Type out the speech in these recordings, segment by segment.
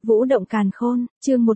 Vũ động càn khôn, chương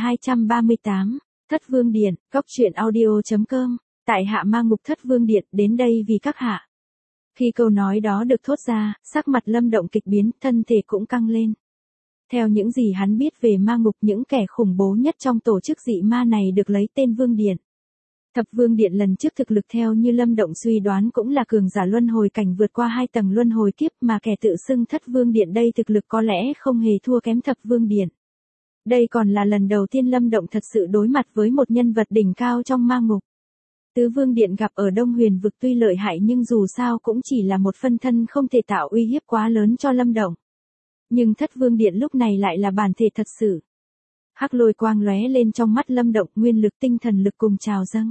1238, Thất Vương Điện, Cóc truyện audio.com, tại hạ ma ngục Thất Vương Điện đến đây vì các hạ. Khi câu nói đó được thốt ra, sắc mặt Lâm Động kịch biến, thân thể cũng căng lên. Theo những gì hắn biết về ma ngục, những kẻ khủng bố nhất trong tổ chức dị ma này được lấy tên Vương Điện. Thập Vương Điện lần trước thực lực theo như Lâm Động suy đoán cũng là cường giả luân hồi cảnh vượt qua 2 tầng luân hồi kiếp, mà kẻ tự xưng Thất Vương Điện đây thực lực có lẽ không hề thua kém Thập Vương Điện. Đây còn là lần đầu tiên Lâm Động thật sự đối mặt với một nhân vật đỉnh cao trong ma ngục. Tứ Vương Điện gặp ở Đông Huyền vực tuy lợi hại nhưng dù sao cũng chỉ là một phân thân, không thể tạo uy hiếp quá lớn cho Lâm Động. Nhưng Thất Vương Điện lúc này lại là bản thể thật sự. Hắc lôi quang lóe lên trong mắt Lâm Động, nguyên lực tinh thần lực cùng trào dâng.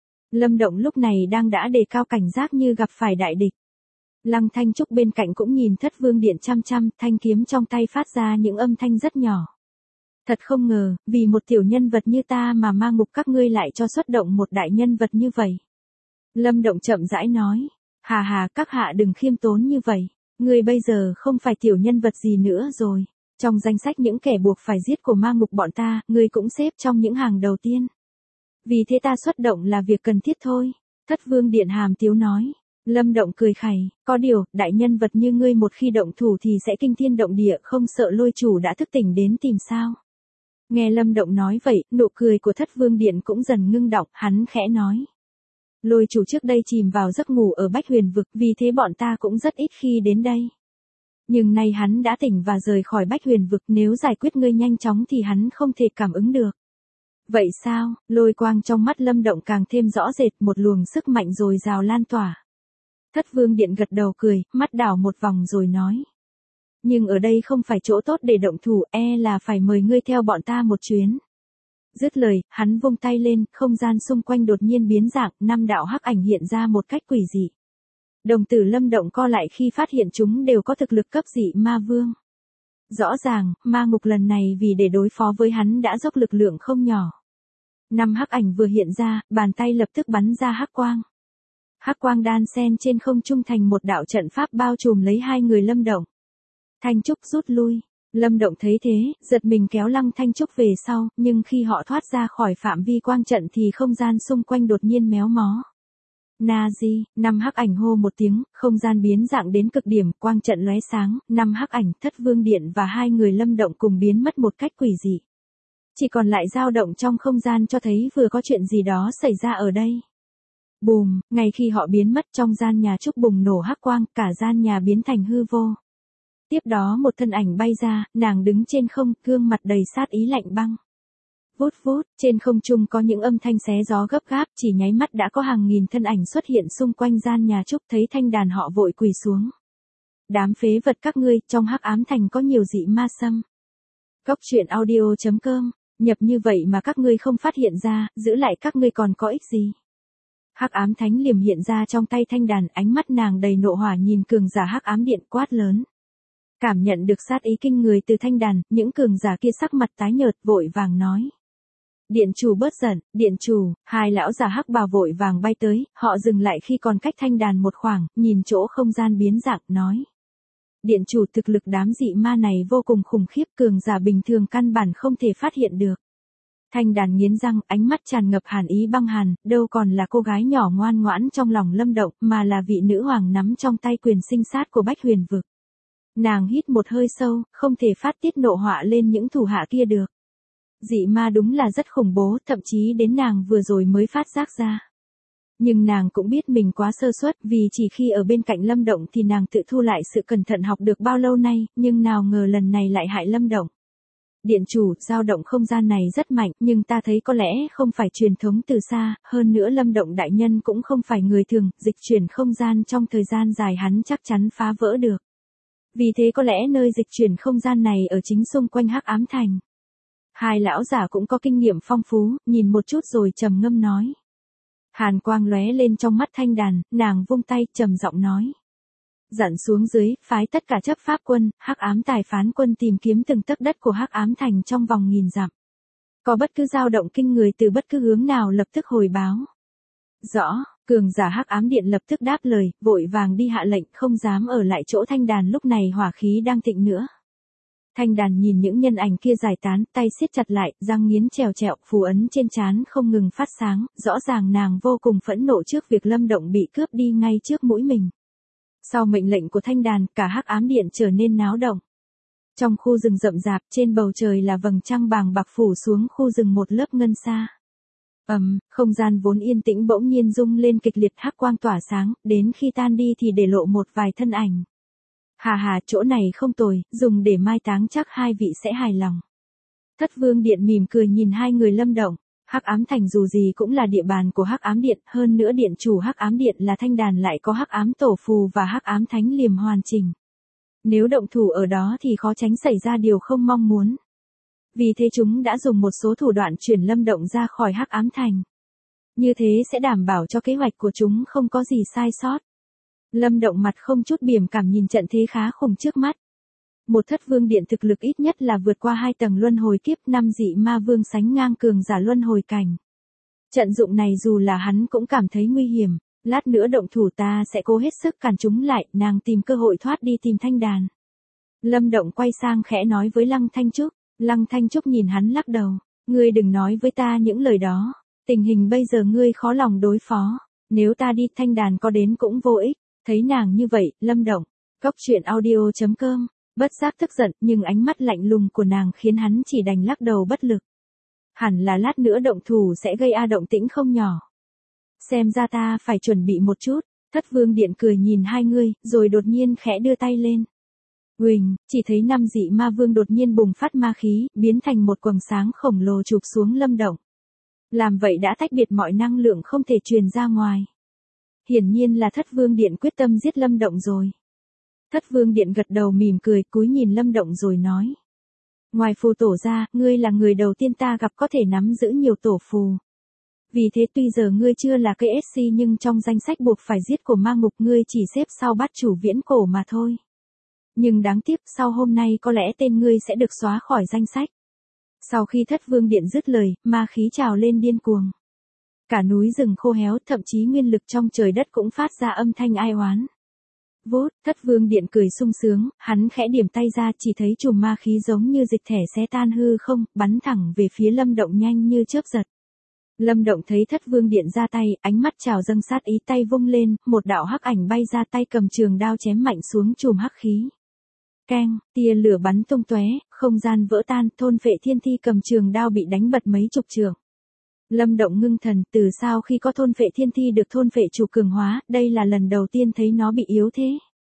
Lâm Động lúc này đang đã đề cao cảnh giác như gặp phải đại địch. Lăng Thanh Trúc bên cạnh cũng nhìn Thất Vương Điện chăm chăm, thanh kiếm trong tay phát ra những âm thanh rất nhỏ. Thật không ngờ, vì một tiểu nhân vật như ta mà ma ngục các ngươi lại cho xuất động một đại nhân vật như vậy. Lâm Động chậm rãi nói, hà hà, các hạ đừng khiêm tốn như vậy, ngươi bây giờ không phải tiểu nhân vật gì nữa rồi. Trong danh sách những kẻ buộc phải giết của ma ngục bọn ta, ngươi cũng xếp trong những hàng đầu tiên. Vì thế ta xuất động là việc cần thiết thôi. Thất Vương Điện hàm tiếu nói. Lâm Động cười khẩy, có điều, đại nhân vật như ngươi một khi động thủ thì sẽ kinh thiên động địa, không sợ lôi chủ đã thức tỉnh đến tìm sao. Nghe Lâm Động nói vậy, nụ cười của Thất Vương Điện cũng dần ngưng đọng, hắn khẽ nói. Lôi chủ trước đây chìm vào giấc ngủ ở Bách Huyền vực, vì thế bọn ta cũng rất ít khi đến đây. Nhưng nay hắn đã tỉnh và rời khỏi Bách Huyền vực, nếu giải quyết ngươi nhanh chóng thì hắn không thể cảm ứng được. Vậy sao? Lôi quang trong mắt Lâm Động càng thêm rõ rệt, một luồng sức mạnh dồi dào lan tỏa. Thất Vương Điện gật đầu cười, mắt đảo một vòng rồi nói. Nhưng ở đây không phải chỗ tốt để động thủ, là phải mời ngươi theo bọn ta một chuyến. Dứt lời, hắn vung tay lên, không gian xung quanh đột nhiên biến dạng, 5 đạo hắc ảnh hiện ra một cách quỷ dị. Đồng tử Lâm Động co lại khi phát hiện chúng đều có thực lực cấp dị ma vương. Rõ ràng, ma ngục lần này vì để đối phó với hắn đã dốc lực lượng không nhỏ. 5 hắc ảnh vừa hiện ra, bàn tay lập tức bắn ra hắc quang. Hắc quang đan xen trên không trung thành một đạo trận pháp bao trùm lấy hai người Lâm Động. Thanh Trúc rút lui. Lâm Động thấy thế, giật mình kéo Lăng Thanh Trúc về sau, nhưng khi họ thoát ra khỏi phạm vi quang trận thì không gian xung quanh đột nhiên méo mó. Nazi, 5 hắc ảnh hô một tiếng, không gian biến dạng đến cực điểm, quang trận lóe sáng, 5 hắc ảnh, Thất Vương Điện và hai người Lâm Động cùng biến mất một cách quỷ dị. Chỉ còn lại dao động trong không gian cho thấy vừa có chuyện gì đó xảy ra ở đây. Bùm, ngay khi họ biến mất trong gian nhà trúc bùng nổ hắc quang, cả gian nhà biến thành hư vô. Tiếp đó một thân ảnh bay ra, nàng đứng trên không, gương mặt đầy sát ý lạnh băng. Vút vút, trên không trung có những âm thanh xé gió gấp gáp, chỉ nháy mắt đã có hàng nghìn thân ảnh xuất hiện xung quanh gian nhà trúc, thấy thanh đàn họ vội quỳ xuống. Đám phế vật các ngươi, trong Hắc Ám Thành có nhiều dị ma xâm. Cóc truyện audio.com, nhập như vậy mà các ngươi không phát hiện ra, giữ lại các ngươi còn có ích gì. Hắc Ám Thánh liềm hiện ra trong tay thanh đàn, ánh mắt nàng đầy nộ hỏa nhìn cường giả Hắc Ám Điện quát lớn. Cảm nhận được sát ý kinh người từ thanh đàn, những cường giả kia sắc mặt tái nhợt vội vàng nói. Điện chủ bớt giận, điện chủ, hai lão giả hắc bào vội vàng bay tới, họ dừng lại khi còn cách thanh đàn một khoảng, nhìn chỗ không gian biến dạng, nói. Điện chủ, thực lực đám dị ma này vô cùng khủng khiếp, cường giả bình thường căn bản không thể phát hiện được. Thanh đàn nghiến răng, ánh mắt tràn ngập hàn ý băng hàn, đâu còn là cô gái nhỏ ngoan ngoãn trong lòng Lâm Động, mà là vị nữ hoàng nắm trong tay quyền sinh sát của Bách Huyền vực. Nàng hít một hơi sâu, không thể phát tiết nộ họa lên những thủ hạ kia được. Dị ma đúng là rất khủng bố, thậm chí đến nàng vừa rồi mới phát giác ra. Nhưng nàng cũng biết mình quá sơ suất, vì chỉ khi ở bên cạnh Lâm Động thì nàng tự thu lại sự cẩn thận học được bao lâu nay, nhưng nào ngờ lần này lại hại Lâm Động. Điện chủ, dao động không gian này rất mạnh, nhưng ta thấy có lẽ không phải truyền thống từ xa, hơn nữa Lâm Động đại nhân cũng không phải người thường, dịch chuyển không gian trong thời gian dài hắn chắc chắn phá vỡ được. Vì thế có lẽ nơi dịch chuyển không gian này ở chính xung quanh Hắc Ám Thành. Hai lão giả cũng có kinh nghiệm phong phú, nhìn một chút rồi trầm ngâm nói. Hàn quang lóe lên trong mắt thanh đàn, nàng vung tay trầm giọng nói. Dặn xuống dưới, phái tất cả chấp pháp quân, Hắc Ám Tài Phán quân tìm kiếm từng tấc đất của Hắc Ám Thành trong vòng 1000 dặm. Có bất cứ dao động kinh người từ bất cứ hướng nào lập tức hồi báo. Rõ, cường giả Hắc Ám Điện lập tức đáp lời, vội vàng đi hạ lệnh, không dám ở lại chỗ thanh đàn lúc này hỏa khí đang thịnh nữa. Thanh đàn nhìn những nhân ảnh kia giải tán, tay siết chặt lại, răng nghiến trèo trẹo, phù ấn trên trán không ngừng phát sáng, rõ ràng nàng vô cùng phẫn nộ trước việc Lâm Động bị cướp đi ngay trước mũi mình. Sau mệnh lệnh của thanh đàn, cả hắc ám điện trở nên náo động. Trong khu rừng rậm rạp, trên bầu trời là vầng trăng bàng bạc phủ xuống khu rừng một lớp ngân sa. Không gian vốn yên tĩnh bỗng nhiên rung lên kịch liệt, hắc quang tỏa sáng, đến khi tan đi thì để lộ một vài thân ảnh. Hà, chỗ này không tồi, dùng để mai táng chắc hai vị sẽ hài lòng. Thất Vương Điện mỉm cười nhìn hai người Lâm Động. Hắc ám thành dù gì cũng là địa bàn của hắc ám điện, hơn nữa điện chủ hắc ám điện là thanh đàn lại có hắc ám tổ phù và hắc ám thánh liềm hoàn chỉnh. Nếu động thủ ở đó thì khó tránh xảy ra điều không mong muốn. Vì thế chúng đã dùng một số thủ đoạn chuyển Lâm Động ra khỏi hắc ám thành. Như thế sẽ đảm bảo cho kế hoạch của chúng không có gì sai sót. Lâm Động mặt không chút biểm cảm nhìn trận thế khá khủng trước mắt. Một thất vương điện thực lực ít nhất là vượt qua 2 tầng luân hồi kiếp, 5 dị ma vương sánh ngang cường giả luân hồi cảnh. Trận dụng này dù là hắn cũng cảm thấy nguy hiểm, lát nữa động thủ ta sẽ cố hết sức cản chúng lại, nàng tìm cơ hội thoát đi tìm thanh đàn. Lâm Động quay sang khẽ nói với Lăng Thanh Trúc, Lăng Thanh Trúc nhìn hắn lắc đầu, ngươi đừng nói với ta những lời đó, tình hình bây giờ ngươi khó lòng đối phó, nếu ta đi thanh đàn có đến cũng vô ích. Thấy nàng như vậy, Lâm Động, coctruyện.audio.com, bất giác tức giận, nhưng ánh mắt lạnh lùng của nàng khiến hắn chỉ đành lắc đầu bất lực. Hẳn là lát nữa động thủ sẽ gây động tĩnh không nhỏ. Xem ra ta phải chuẩn bị một chút. Thất Vương Điện cười nhìn hai người, rồi đột nhiên khẽ đưa tay lên. Huỳnh, chỉ thấy 5 dị ma vương đột nhiên bùng phát ma khí, biến thành một quầng sáng khổng lồ chụp xuống Lâm Động. Làm vậy đã tách biệt mọi năng lượng không thể truyền ra ngoài. Hiển nhiên là Thất Vương Điện quyết tâm giết Lâm Động rồi. Thất Vương Điện gật đầu mỉm cười, cúi nhìn Lâm Động rồi nói. Ngoài phù tổ ra, ngươi là người đầu tiên ta gặp có thể nắm giữ nhiều tổ phù. Vì thế tuy giờ ngươi chưa là cây SC nhưng trong danh sách buộc phải giết của ma ngục ngươi chỉ xếp sau bát chủ viễn cổ mà thôi. Nhưng đáng tiếc sau hôm nay có lẽ tên ngươi sẽ được xóa khỏi danh sách. Sau khi Thất Vương Điện dứt lời, ma khí trào lên điên cuồng. Cả núi rừng khô héo, thậm chí nguyên lực trong trời đất cũng phát ra âm thanh ai oán. Vút, Thất Vương Điện cười sung sướng, hắn khẽ điểm tay ra chỉ thấy chùm ma khí giống như dịch thể xé tan hư không, bắn thẳng về phía Lâm Động nhanh như chớp giật. Lâm Động thấy Thất Vương Điện ra tay, ánh mắt trào dâng sát ý, tay vung lên, một đạo hắc ảnh bay ra, tay cầm trường đao chém mạnh xuống chùm hắc khí. Keng, tia lửa bắn tung tóe, không gian vỡ tan, thôn phệ thiên thi cầm trường đao bị đánh bật mấy chục trường. Lâm Động ngưng thần, từ sau khi có thôn phệ thiên thi được thôn phệ chủ cường hóa, đây là lần đầu tiên thấy nó bị yếu thế.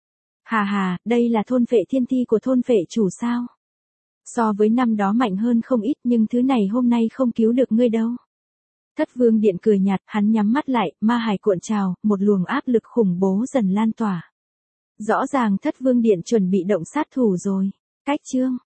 Hà, đây là thôn phệ thiên thi của thôn phệ chủ sao? So với năm đó mạnh hơn không ít nhưng thứ này hôm nay không cứu được ngươi đâu. Thất Vương Điện cười nhạt, hắn nhắm mắt lại, ma hải cuộn trào, một luồng áp lực khủng bố dần lan tỏa. Rõ ràng Thất Vương Điện chuẩn bị động sát thủ rồi. Cách chương